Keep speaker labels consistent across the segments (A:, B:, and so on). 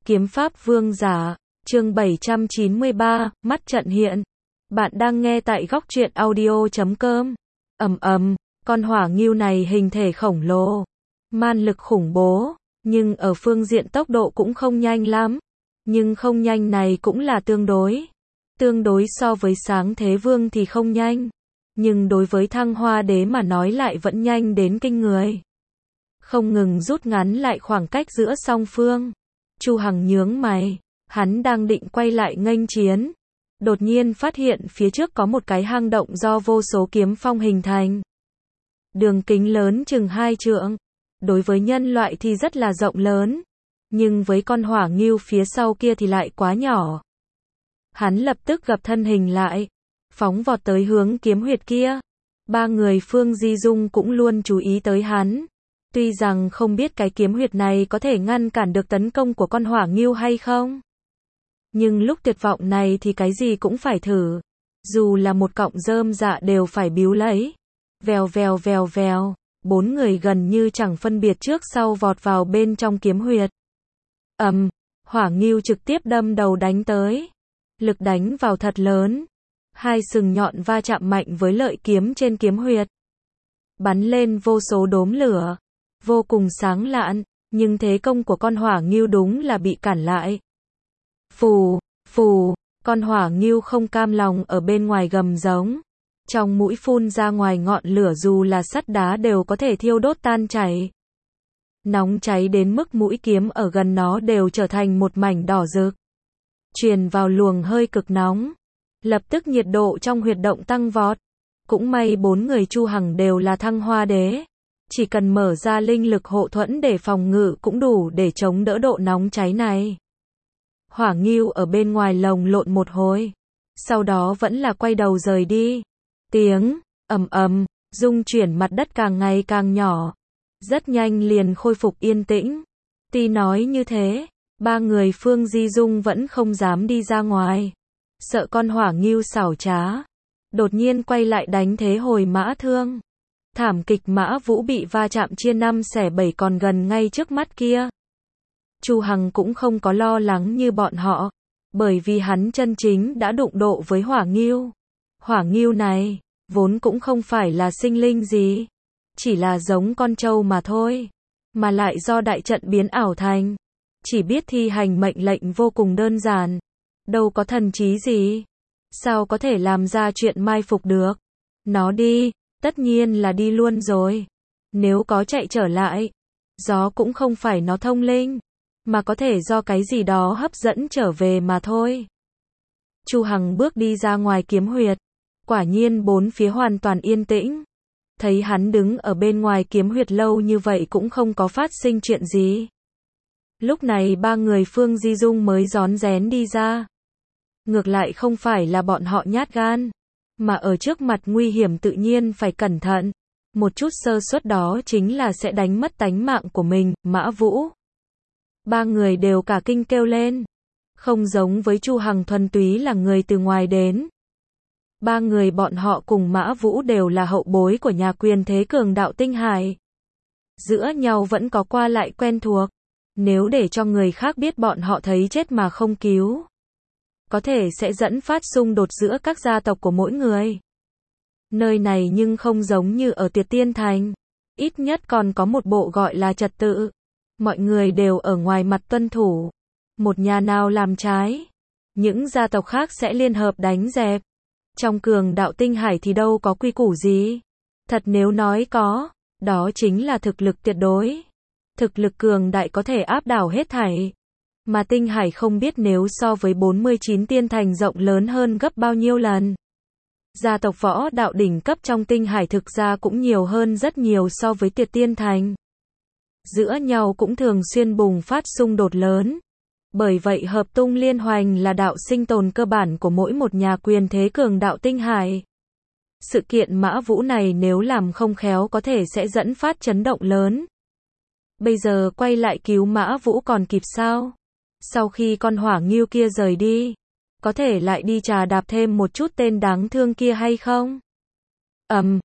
A: Kiếm pháp vương giả, chương 793, mắt trận hiện. Bạn đang nghe tại góc truyện audio.com. Con hỏa ngưu này hình thể khổng lồ, man lực khủng bố, nhưng ở phương diện tốc độ cũng không nhanh lắm. Nhưng không nhanh này cũng là tương đối so với Sáng Thế Vương thì không nhanh. Nhưng đối với Thăng Hoa Đế mà nói lại vẫn nhanh đến kinh người. Không ngừng rút ngắn lại khoảng cách giữa song phương. Chu Hằng nhướng mày, hắn đang định quay lại nghênh chiến. Đột nhiên phát hiện phía trước có một cái hang động do vô số kiếm phong hình thành. Đường kính lớn chừng 2 trượng. Đối với nhân loại thì rất là rộng lớn. Nhưng với con hỏa ngưu phía sau kia thì lại quá nhỏ. Hắn lập tức gập thân hình lại, phóng vọt tới hướng kiếm huyệt kia. Ba người Phương Di Dung cũng luôn chú ý tới hắn. Tuy rằng không biết cái kiếm huyệt này có thể ngăn cản được tấn công của con hỏa ngưu hay không. Nhưng lúc tuyệt vọng này thì cái gì cũng phải thử. Dù là một cọng rơm dạ đều phải biếu lấy. Vèo vèo vèo vèo, 4 người gần như chẳng phân biệt trước sau vọt vào bên trong kiếm huyệt. Hỏa ngưu trực tiếp đâm đầu đánh tới. Lực đánh vào thật lớn. Hai sừng nhọn va chạm mạnh với lợi kiếm trên kiếm huyệt. Bắn lên vô số đốm lửa. Vô cùng sáng lạn, nhưng thế công của con hỏa ngưu đúng là bị cản lại. Phù, phù, con hỏa ngưu không cam lòng ở bên ngoài gầm giống. Trong mũi phun ra ngoài ngọn lửa dù là sắt đá đều có thể thiêu đốt tan chảy. Nóng cháy đến mức mũi kiếm ở gần nó đều trở thành một mảnh đỏ rực. Truyền vào luồng hơi cực nóng. Lập tức nhiệt độ trong huyệt động tăng vọt. Cũng may 4 người Chu Hằng đều là Thăng Hoa Đế. Chỉ cần mở ra linh lực hộ thuẫn để phòng ngự cũng đủ để chống đỡ độ nóng cháy này. Hỏa ngưu ở bên ngoài lồng lộn một hồi. Sau đó vẫn là quay đầu rời đi. Tiếng rung chuyển mặt đất càng ngày càng nhỏ. Rất nhanh liền khôi phục yên tĩnh. Tuy nói như thế, ba người Phương Di Dung vẫn không dám đi ra ngoài. Sợ con hỏa ngưu xảo trá. Đột nhiên quay lại đánh thế hồi mã thương. Thảm kịch Mã Vũ bị va chạm chia 5 xẻ 7 còn gần ngay trước mắt kia. Chu Hằng cũng không có lo lắng như bọn họ, bởi vì hắn chân chính đã đụng độ với hỏa ngưu. Hỏa ngưu này, vốn cũng không phải là sinh linh gì, chỉ là giống con trâu mà thôi, mà lại do đại trận biến ảo thành. Chỉ biết thi hành mệnh lệnh vô cùng đơn giản, đâu có thần trí gì. Sao có thể làm ra chuyện mai phục được? Nó đi. Tất nhiên là đi luôn rồi. Nếu có chạy trở lại, gió cũng không phải nó thông linh, mà có thể do cái gì đó hấp dẫn trở về mà thôi. Chu Hằng bước đi ra ngoài kiếm huyệt. Quả nhiên 4 phía hoàn toàn yên tĩnh. Thấy hắn đứng ở bên ngoài kiếm huyệt lâu như vậy cũng không có phát sinh chuyện gì. Lúc này ba người Phương Di Dung mới rón rén đi ra. Ngược lại không phải là bọn họ nhát gan, mà ở trước mặt nguy hiểm tự nhiên phải cẩn thận. Một chút sơ suất đó chính là sẽ đánh mất tánh mạng của mình. Mã Vũ. Ba người đều cả kinh kêu lên. Không giống với Chu Hằng thuần túy là người từ ngoài đến. Ba người bọn họ cùng Mã Vũ đều là hậu bối của nhà quyền thế cường đạo Tinh Hải. Giữa nhau vẫn có qua lại quen thuộc. Nếu để cho người khác biết bọn họ thấy chết mà không cứu, có thể sẽ dẫn phát xung đột giữa các gia tộc của mỗi người. Nơi này nhưng không giống như ở Tiệt Tiên Thành. Ít nhất còn có một bộ gọi là trật tự. Mọi người đều ở ngoài mặt tuân thủ. Một nhà nào làm trái, những gia tộc khác sẽ liên hợp đánh dẹp. Trong cường đạo Tinh Hải thì đâu có quy củ gì. Thật nếu nói có, đó chính là thực lực tuyệt đối. Thực lực cường đại có thể áp đảo hết thảy. Mà Tinh Hải không biết nếu so với 49 tiên thành rộng lớn hơn gấp bao nhiêu lần. Gia tộc võ đạo đỉnh cấp trong Tinh Hải thực ra cũng nhiều hơn rất nhiều so với Tiệt Tiên Thành. Giữa nhau cũng thường xuyên bùng phát xung đột lớn. Bởi vậy hợp tung liên hoành là đạo sinh tồn cơ bản của mỗi một nhà quyền thế cường đạo Tinh Hải. Sự kiện Mã Vũ này nếu làm không khéo có thể sẽ dẫn phát chấn động lớn. Bây giờ quay lại cứu Mã Vũ còn kịp sao? Sau khi con hỏa ngưu kia rời đi, có thể lại đi trà đạp thêm một chút tên đáng thương kia hay không?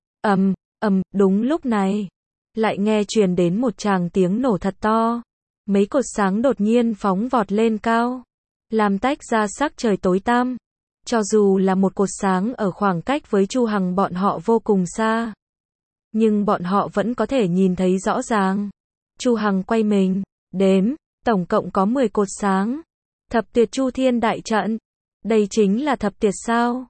A: Đúng lúc này, lại nghe truyền đến một tràng tiếng nổ thật to. mấy cột sáng đột nhiên phóng vọt lên cao, làm tách ra sắc trời tối tăm. Cho dù là một cột sáng ở khoảng cách với Chu Hằng bọn họ vô cùng xa, nhưng bọn họ vẫn có thể nhìn thấy rõ ràng. Chu Hằng quay mình, đếm, tổng cộng có 10 cột sáng. Thập tuyệt Chu Thiên đại trận. Đây chính là thập tuyệt sao?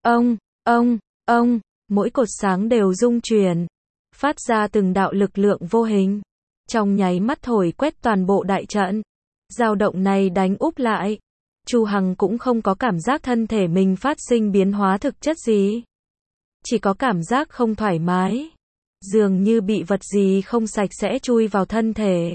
A: Ông, mỗi cột sáng đều rung chuyển, phát ra từng đạo lực lượng vô hình. Trong nháy mắt thổi quét toàn bộ đại trận. Dao động này đánh úp lại. Chu Hằng cũng không có cảm giác thân thể mình phát sinh biến hóa thực chất gì. Chỉ có cảm giác không thoải mái. Dường như bị vật gì không sạch sẽ chui vào thân thể.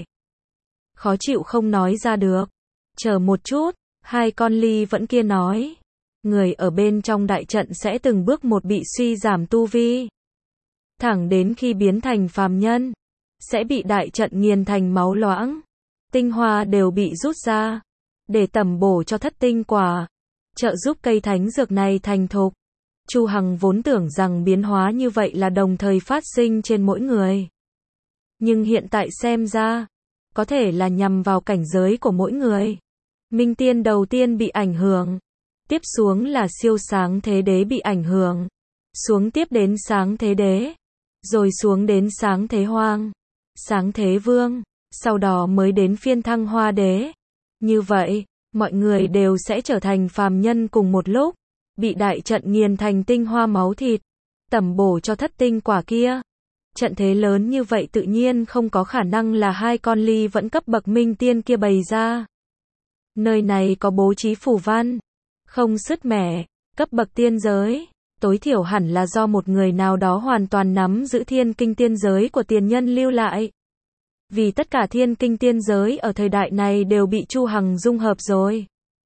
A: Khó chịu không nói ra được. Chờ một chút, hai con ly vẫn kia nói. Người ở bên trong đại trận sẽ từng bước một bị suy giảm tu vi. Thẳng đến khi biến thành phàm nhân, sẽ bị đại trận nghiền thành máu loãng. Tinh hoa đều bị rút ra, để tẩm bổ cho thất tinh quả, trợ giúp cây thánh dược này thành thục. Chu Hằng vốn tưởng rằng biến hóa như vậy là đồng thời phát sinh trên mỗi người. Nhưng hiện tại xem ra, có thể là nhằm vào cảnh giới của mỗi người. Minh tiên đầu tiên bị ảnh hưởng, tiếp xuống là siêu sáng thế đế bị ảnh hưởng, xuống tiếp đến sáng thế đế, rồi xuống đến sáng thế hoang, sáng thế vương, sau đó mới đến phiên thăng hoa đế. Như vậy, mọi người đều sẽ trở thành phàm nhân cùng một lúc, bị đại trận nghiền thành tinh hoa máu thịt, tẩm bổ cho thất tinh quả kia. Trận thế lớn như vậy tự nhiên không có khả năng là hai con ly vẫn cấp bậc minh tiên kia bày ra. Nơi này có bố trí phù văn, không sứt mẻ, cấp bậc tiên giới, tối thiểu hẳn là do một người nào đó hoàn toàn nắm giữ thiên kinh tiên giới của tiền nhân lưu lại. Vì tất cả thiên kinh tiên giới ở thời đại này đều bị Chu Hằng dung hợp rồi.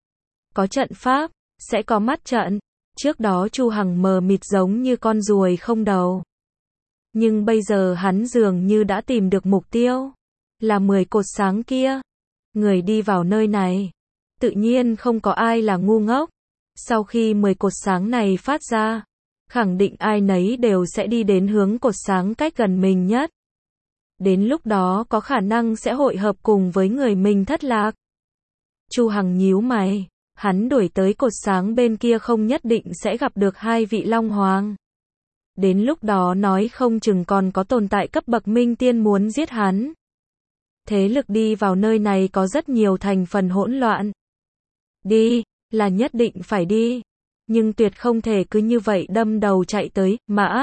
A: Có trận pháp, sẽ có mắt trận. Trước đó Chu Hằng mờ mịt giống như con ruồi không đầu. Nhưng bây giờ hắn dường như đã tìm được mục tiêu. Là 10 cột sáng kia. Người đi vào nơi này. Tự nhiên không có ai là ngu ngốc. Sau khi 10 cột sáng này phát ra, khẳng định ai nấy đều sẽ đi đến hướng cột sáng cách gần mình nhất. Đến lúc đó có khả năng sẽ hội hợp cùng với người mình thất lạc. Chu Hằng nhíu mày. Hắn đuổi tới cột sáng bên kia không nhất định sẽ gặp được hai vị Long Hoàng. Đến lúc đó nói không chừng còn có tồn tại cấp bậc minh tiên muốn giết hắn. Thế lực đi vào nơi này có rất nhiều thành phần hỗn loạn. Đi, là nhất định phải đi. Nhưng tuyệt không thể cứ như vậy đâm đầu chạy tới,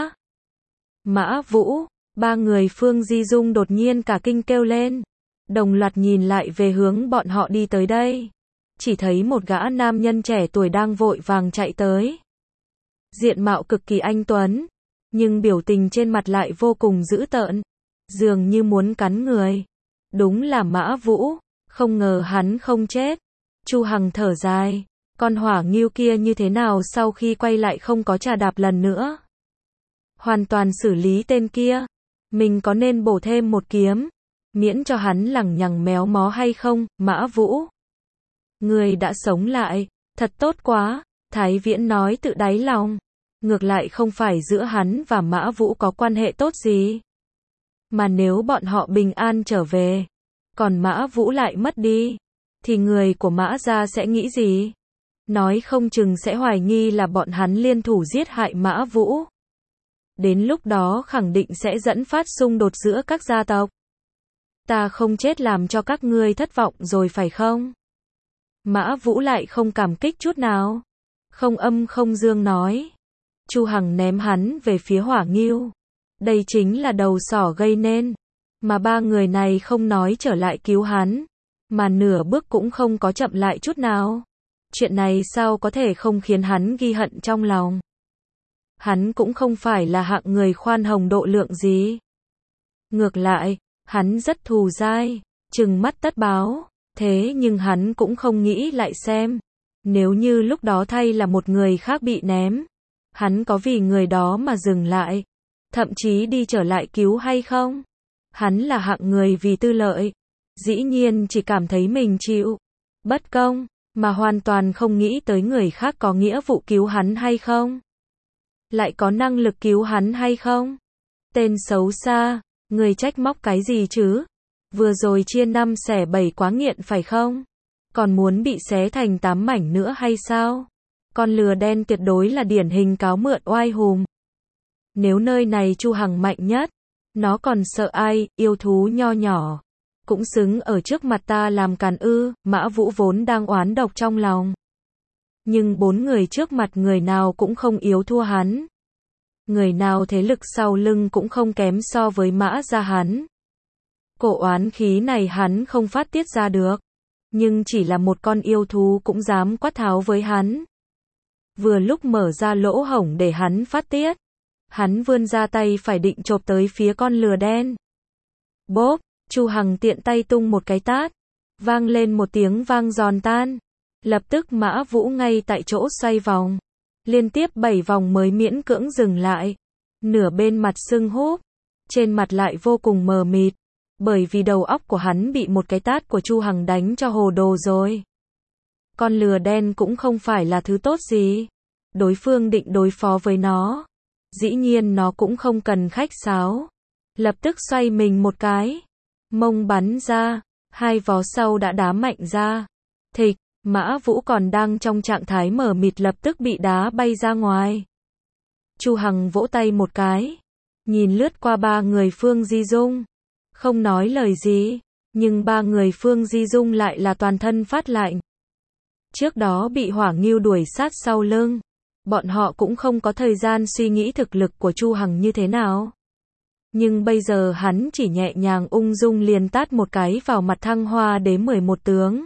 A: Mã Vũ, ba người Phương Di Dung đột nhiên cả kinh kêu lên. Đồng loạt nhìn lại về hướng bọn họ đi tới đây. Chỉ thấy một gã nam nhân trẻ tuổi đang vội vàng chạy tới. Diện mạo cực kỳ anh tuấn, nhưng biểu tình trên mặt lại vô cùng dữ tợn, dường như muốn cắn người. Đúng là Mã Vũ, không ngờ hắn không chết. Chu Hằng thở dài, con hỏa ngưu kia như thế nào sau khi quay lại không có trà đạp lần nữa. Hoàn toàn xử lý tên kia, mình có nên bổ thêm một kiếm, miễn cho hắn lằng nhằng méo mó hay không, Mã Vũ. Người đã sống lại, thật tốt quá, Thái Viễn nói tự đáy lòng. Ngược lại không phải giữa hắn và Mã Vũ có quan hệ tốt gì. Mà nếu bọn họ bình an trở về, còn Mã Vũ lại mất đi, thì người của Mã gia sẽ nghĩ gì? Nói không chừng sẽ hoài nghi là bọn hắn liên thủ giết hại Mã Vũ. Đến lúc đó khẳng định sẽ dẫn phát xung đột giữa các gia tộc. Ta không chết làm cho các ngươi thất vọng rồi phải không? Mã Vũ lại không cảm kích chút nào. Không âm không dương nói. Chu Hằng ném hắn về phía hỏa ngưu. Đây chính là đầu sỏ gây nên. Mà ba người này không nói trở lại cứu hắn. Mà nửa bước cũng không có chậm lại chút nào. Chuyện này sao có thể không khiến hắn ghi hận trong lòng. Hắn cũng không phải là hạng người khoan hồng độ lượng gì. Ngược lại, hắn rất thù dai, trừng mắt tất báo. Thế nhưng hắn cũng không nghĩ lại xem. Nếu như lúc đó thay là một người khác bị ném, hắn có vì người đó mà dừng lại, thậm chí đi trở lại cứu hay không? Hắn là hạng người vì tư lợi, dĩ nhiên chỉ cảm thấy mình chịu bất công, mà hoàn toàn không nghĩ tới người khác có nghĩa vụ cứu hắn hay không, lại có năng lực cứu hắn hay không. Tên xấu xa, người trách móc cái gì chứ? Vừa rồi chia 5 xẻ 7 quá nghiện phải không? Còn muốn bị xé thành 8 mảnh nữa hay sao? Con lừa đen tuyệt đối là điển hình cáo mượn oai hùm. Nếu nơi này Chu Hằng mạnh nhất, nó còn sợ ai, yêu thú nho nhỏ. Cũng xứng ở trước mặt ta làm càn ư, Mã Vũ vốn đang oán độc trong lòng. Nhưng 4 người trước mặt người nào cũng không yếu thua hắn. Người nào thế lực sau lưng cũng không kém so với Mã gia hắn. Cổ oán khí này hắn không phát tiết ra được. Nhưng chỉ là một con yêu thú cũng dám quát tháo với hắn. Vừa lúc mở ra lỗ hổng để hắn phát tiết. Hắn vươn ra tay phải định chộp tới phía con lừa đen. Bốp, Chu Hằng tiện tay tung một cái tát. Vang lên một tiếng vang giòn tan. Lập tức Mã Vũ ngay tại chỗ xoay vòng. Liên tiếp 7 vòng mới miễn cưỡng dừng lại. Nửa bên mặt sưng húp. Trên mặt lại vô cùng mờ mịt. Bởi vì đầu óc của hắn bị một cái tát của Chu Hằng đánh cho hồ đồ rồi. Con lừa đen cũng không phải là thứ tốt gì. Đối phương định đối phó với nó. Dĩ nhiên nó cũng không cần khách sáo. Lập tức xoay mình một cái. Mông bắn ra. 2 vó sau đã đá mạnh ra. Thịch, Mã Vũ còn đang trong trạng thái mờ mịt lập tức bị đá bay ra ngoài. Chu Hằng vỗ tay một cái. Nhìn lướt qua 3 người Phương Di Dung. Không nói lời gì. Nhưng 3 người Phương Di Dung lại là toàn thân phát lạnh. Trước đó bị Hỏa Ngưu đuổi sát sau lưng. Bọn họ cũng không có thời gian suy nghĩ thực lực của Chu Hằng như thế nào. Nhưng bây giờ hắn chỉ nhẹ nhàng ung dung liền tát một cái vào mặt Thăng Hoa Đế 11 tướng.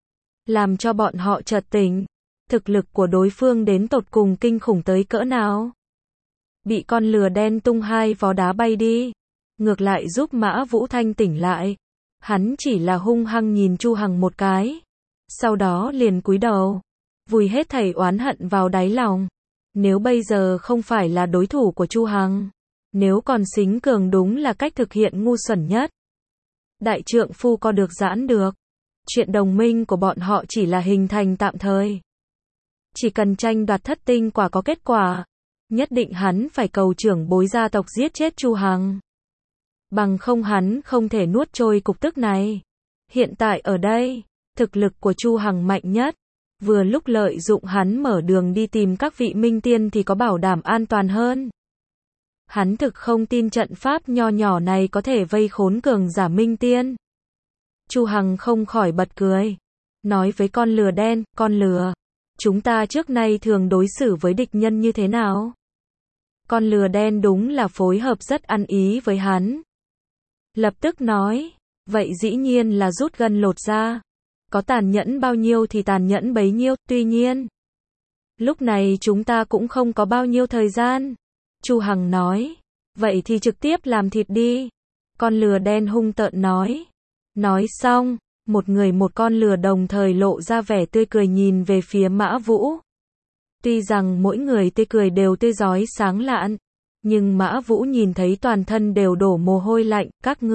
A: Làm cho bọn họ chợt tỉnh. Thực lực của đối phương đến tột cùng kinh khủng tới cỡ nào. Bị con lừa đen tung 2 vó đá bay đi. Ngược lại giúp Mã Vũ thanh tỉnh lại. Hắn chỉ là hung hăng nhìn Chu Hằng một cái. Sau đó liền cúi đầu. Vùi hết thảy oán hận vào đáy lòng. Nếu bây giờ không phải là đối thủ của Chu Hằng. Nếu còn xính cường đúng là cách thực hiện ngu xuẩn nhất. Đại trượng phu có được giãn được. Chuyện đồng minh của bọn họ chỉ là hình thành tạm thời. Chỉ cần tranh đoạt thất tinh quả có kết quả. Nhất định hắn phải cầu trưởng bối gia tộc giết chết Chu Hằng. Bằng không hắn không thể nuốt trôi cục tức này. Hiện tại ở đây, thực lực của Chu Hằng mạnh nhất. Vừa lúc lợi dụng hắn mở đường đi tìm các vị minh tiên thì có bảo đảm an toàn hơn. Hắn thực không tin trận pháp nho nhỏ này có thể vây khốn cường giả minh tiên. Chu Hằng không khỏi bật cười. Nói với con lừa đen, con lừa. Chúng ta trước nay thường đối xử với địch nhân như thế nào? Con lừa đen đúng là phối hợp rất ăn ý với hắn. Lập tức nói, vậy dĩ nhiên là rút gân lột da. Có tàn nhẫn bao nhiêu thì tàn nhẫn bấy nhiêu, tuy nhiên. Lúc này chúng ta cũng không có bao nhiêu thời gian. Chu Hằng nói, vậy thì trực tiếp làm thịt đi. Con lừa đen hung tợn nói. Nói xong, một người một con lừa đồng thời lộ ra vẻ tươi cười nhìn về phía Mã Vũ. Tuy rằng mỗi người tươi cười đều tươi rói sáng lạn. Nhưng Mã Vũ nhìn thấy toàn thân đều đổ mồ hôi lạnh,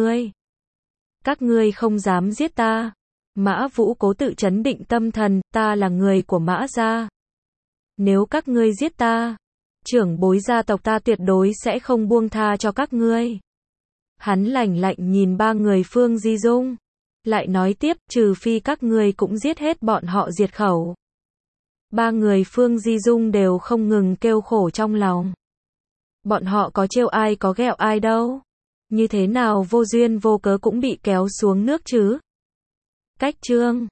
A: các ngươi không dám giết ta. Mã Vũ cố tự trấn định tâm thần, ta là người của Mã gia. Nếu các ngươi giết ta, trưởng bối gia tộc ta tuyệt đối sẽ không buông tha cho các ngươi. Hắn lạnh lạnh nhìn 3 người Phương Di Dung. Lại nói tiếp, trừ phi các ngươi cũng giết hết bọn họ diệt khẩu. 3 người Phương Di Dung đều không ngừng kêu khổ trong lòng. Bọn họ có trêu ai có ghẹo ai đâu. Như thế nào vô duyên vô cớ cũng bị kéo xuống nước chứ. Cách chương